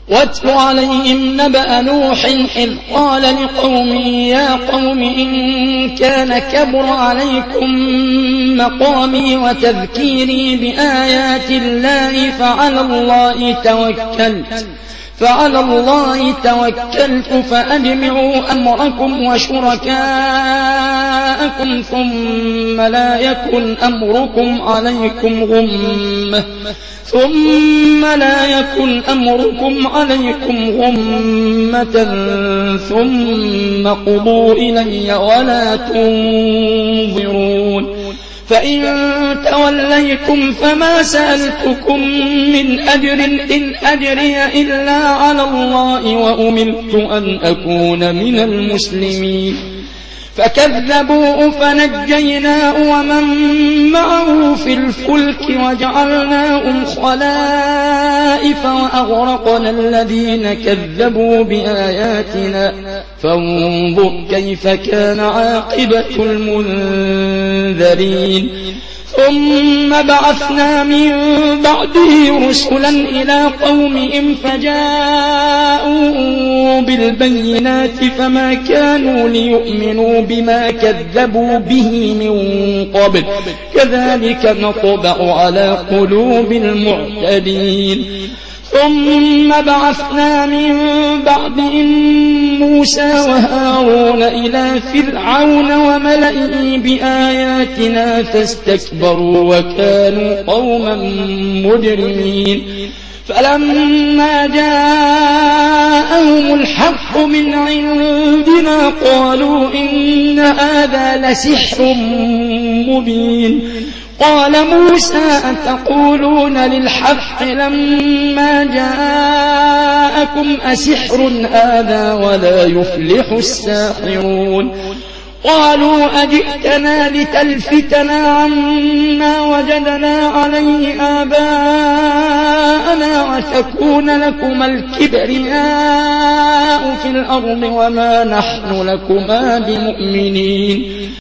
واتل عليهم نبأ نوح إذ قال لقومه يا قوم إن كان كبر عليكم مقامي وتذكيري بآيات الله فعلى الله توكلت فأجمعوا أمركم وشركاءكم ثم لا يكن أمركم عليكم غمة ثم قضوا إلي ولا تنظرون فإن توليتم فما سألتكم من أجر إن أجري إلا على الله وأمرت أن أكون من المسلمين فكذبوه فنجيناه ومن معه في الفلك وجعلناهم خلائف وأغرقنا الذين كذبوا بآياتنا فانظر كيف كان عاقبة المنذرين ثم بعثنا من بعده رسلا إلى قومهم فجاءوا بالبينات فما كانوا ليؤمنوا بما كذبوا به من قبل كذلك نطبع على قلوب المعتدين ثم بعثنا من بعدهم موسى وهارون إلى فرعون وملئه بآياتنا فاستكبروا وكانوا قوما مجرمين فلما جاءهم الحق من عندنا قالوا إن هذا لسحر مبين قال موسى أتقولون للحق لما جاءكم أسحر هذا ولا يفلح الساحرون قالوا أجئتنا لتلفتنا عما وجدنا عليه آباءنا وتكون لكما الكبرياء في الأرض وما نحن لكما بمؤمنين